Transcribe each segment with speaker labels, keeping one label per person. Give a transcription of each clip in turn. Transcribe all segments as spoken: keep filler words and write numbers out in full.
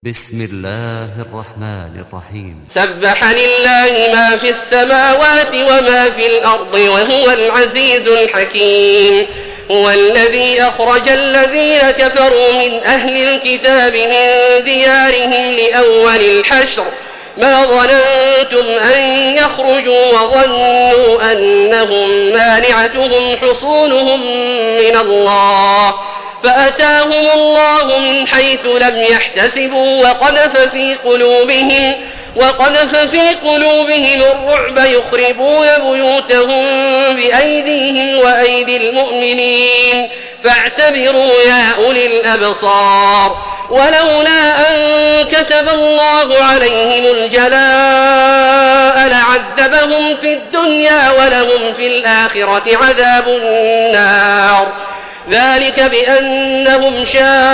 Speaker 1: بسم الله الرحمن الرحيم.
Speaker 2: سبح لله ما في السماوات وما في الأرض وهو العزيز الحكيم. هو الذي أخرج الذين كفروا من أهل الكتاب من ديارهم لأول الحشر ما ظننتم أن يخرجوا وظنوا أنهم مانعتهم حصونهم من الله فأتاهم الله من حيث لم يحتسبوا وقذف في قلوبهم وقذف في قلوبهم الرعب يخربون بيوتهم بأيديهم وأيدي المؤمنين فاعتبروا يا أولي الأبصار. ولولا أن كتب الله عليهم الجلاء لعذبهم في الدنيا ولهم في الآخرة عذاب النار ذلك بأنهم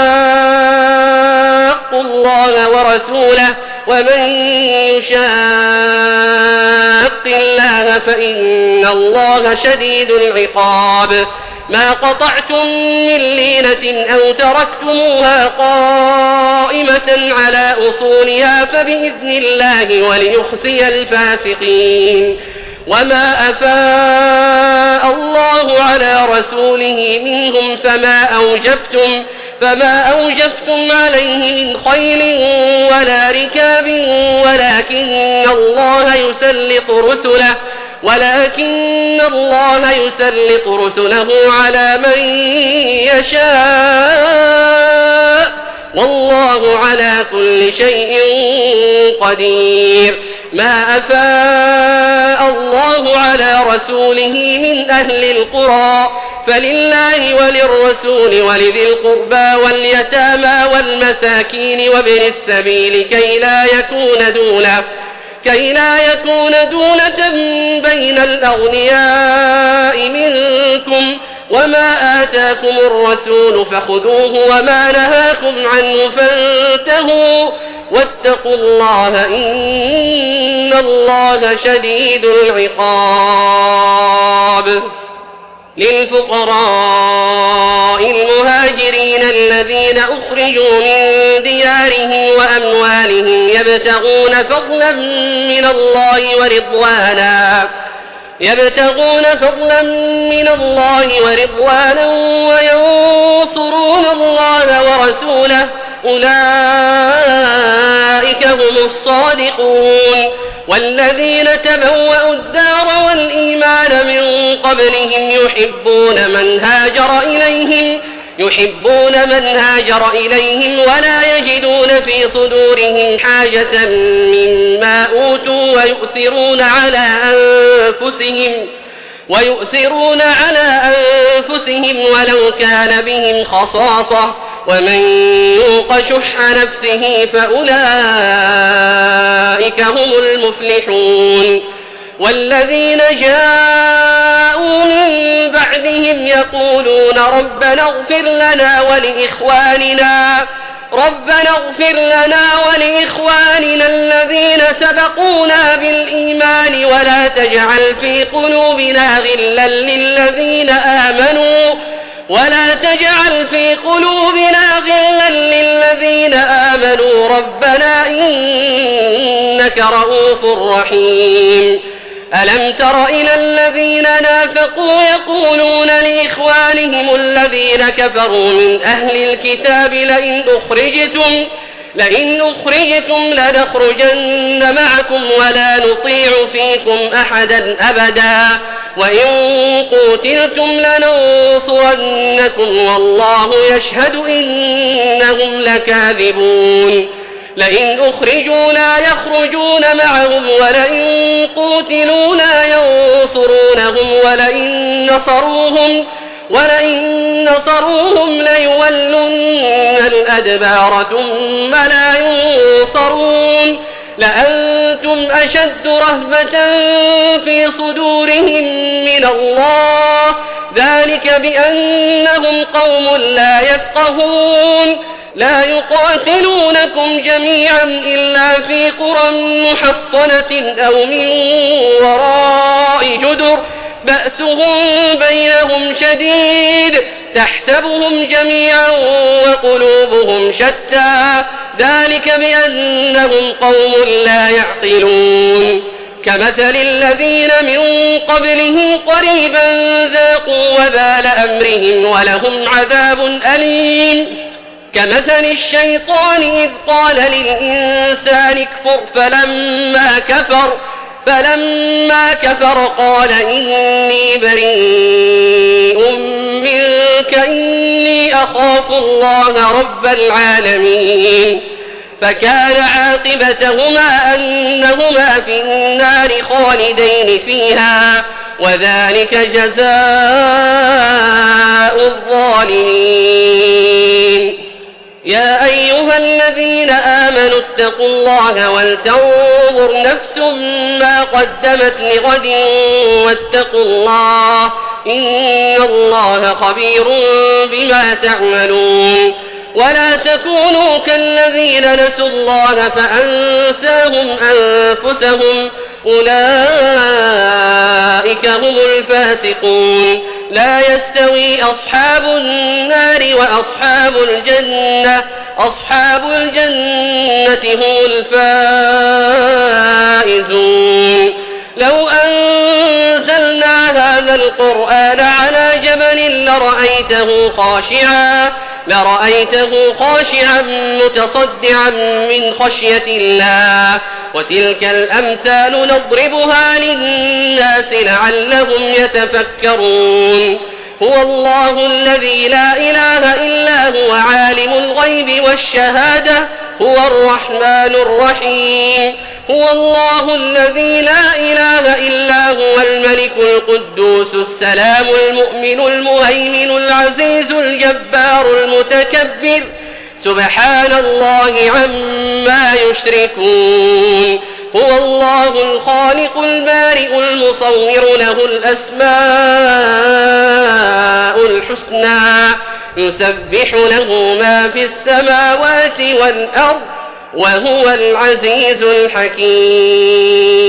Speaker 2: شاقوا الله ورسوله ومن يشاق الله فإن الله شديد العقاب. ما قطعتم من لينة أو تركتموها قائمة على أصولها فبإذن الله وليخزي الفاسقين. وما أفاء الله على رسوله منهم فما أوجفتم فما أوجفتم عليه من خيل ولا ركاب ولكن الله يسلط رسله ولكن الله يسلط رسله على من يشاء والله على كل شيء قدير. ما أفاء الله على رسوله من أهل القرى فلله وللرسول ولذي القربى واليتامى والمساكين وابن السبيل كي لا يكون دولة كي لا يكون دولة بين الأغنياء منكم. وما آتاكم الرسول فخذوه وما نهاكم عنه فانتهوا واتقوا الله إن الله شديد العقاب. للفقراء المهاجرين الذين أخرجوا من ديارهم وأموالهم يبتغون فضلا من الله ورضوانا يبتغون فضلا من الله ورضوانا وينصرون الله ورسوله أولئك هم الصادقون. والذين تبوأوا الدار والإيمان من قبلهم يحبون من هاجر إليهم يحبون من هاجر إليهم ولا يجدون في صدورهم حاجة مما أوتوا ويؤثرون على أنفسهم ويؤثرون على أنفسهم ولو كان بهم خصاصة ومن يوق شح نفسه فأولئك هم المفلحون. والذين جاءوا من بعدهم يقولون ربنا اغفر لنا ولإخواننا ربنا اغفر لنا ولإخواننا الذين سبقونا بالإيمان ولا تجعل في قلوبنا غلا للذين آمنوا ولا تجعل في قلوبنا غلا للذين آمنوا ربنا إنك رؤوف رحيم. ألم تر إلى الذين نافقوا يقولون لإخوانهم الذين كفروا من أهل الكتاب لئن أخرجتم لئن أخرجتم لنخرجن معكم ولا نطيع فيكم أحدا أبدا وإن قوتلتم لننصرنكم والله يشهد إنهم لكاذبون. لئن أخرجوا لا يخرجون معهم ولئن قوتلوا لا ينصرونهم ولئن نصروهم ولئن نصروهم ليولن الأدبار ثم لا ينصرون. لأنتم أشد رهبة في صدورهم من الله ذلك بأنهم قوم لا يفقهون. لا يقاتلونكم جميعا إلا في قرى محصنة أو من وراء جدر بأسهم بينهم شديد تحسبهم جميعا وقلوبهم شتى ذلك بأنهم قوم لا يعقلون كمثل الذين من قبلهم قريبا ذاقوا وبال أمرهم ولهم عذاب أليم كمثل الشيطان إذ قال للإنسان اكفر فلما كفر فلما كفر قال إني بريء منك إني أخاف الله رب العالمين فكان عاقبتهما أنهما في النار خالدين فيها وذلك جزاء الظالمين يا أيها الذين آمنوا اتقوا الله ولتنظر نفس ما قدمت لغد واتقوا الله إن الله خبير بما تعملون ولا تكونوا كالذين نسوا الله فأنساهم أنفسهم أولئك هم الفاسقون لا يستوي أصحاب النار وأصحاب الجنة أصحاب الجنة هم الفائزون لو أنزلنا هذا القرآن على جبل لرأيته خاشعا لرأيته خاشعا متصدعا من خشية الله وتلك الأمثال نضربها للناس لعلهم يتفكرون هو الله الذي لا إله إلا هو عالم الغيب والشهادة هو الرحمن الرحيم هو الله الذي لا إله إلا هو الملك القدوس السلام المؤمن المهيمن العزيز الجبار المتكبر سبحان الله عما يشركون هو الله الخالق البارئ المصور له الأسماء الحسنى يسبح له ما في السماوات والأرض وهو العزيز الحكيم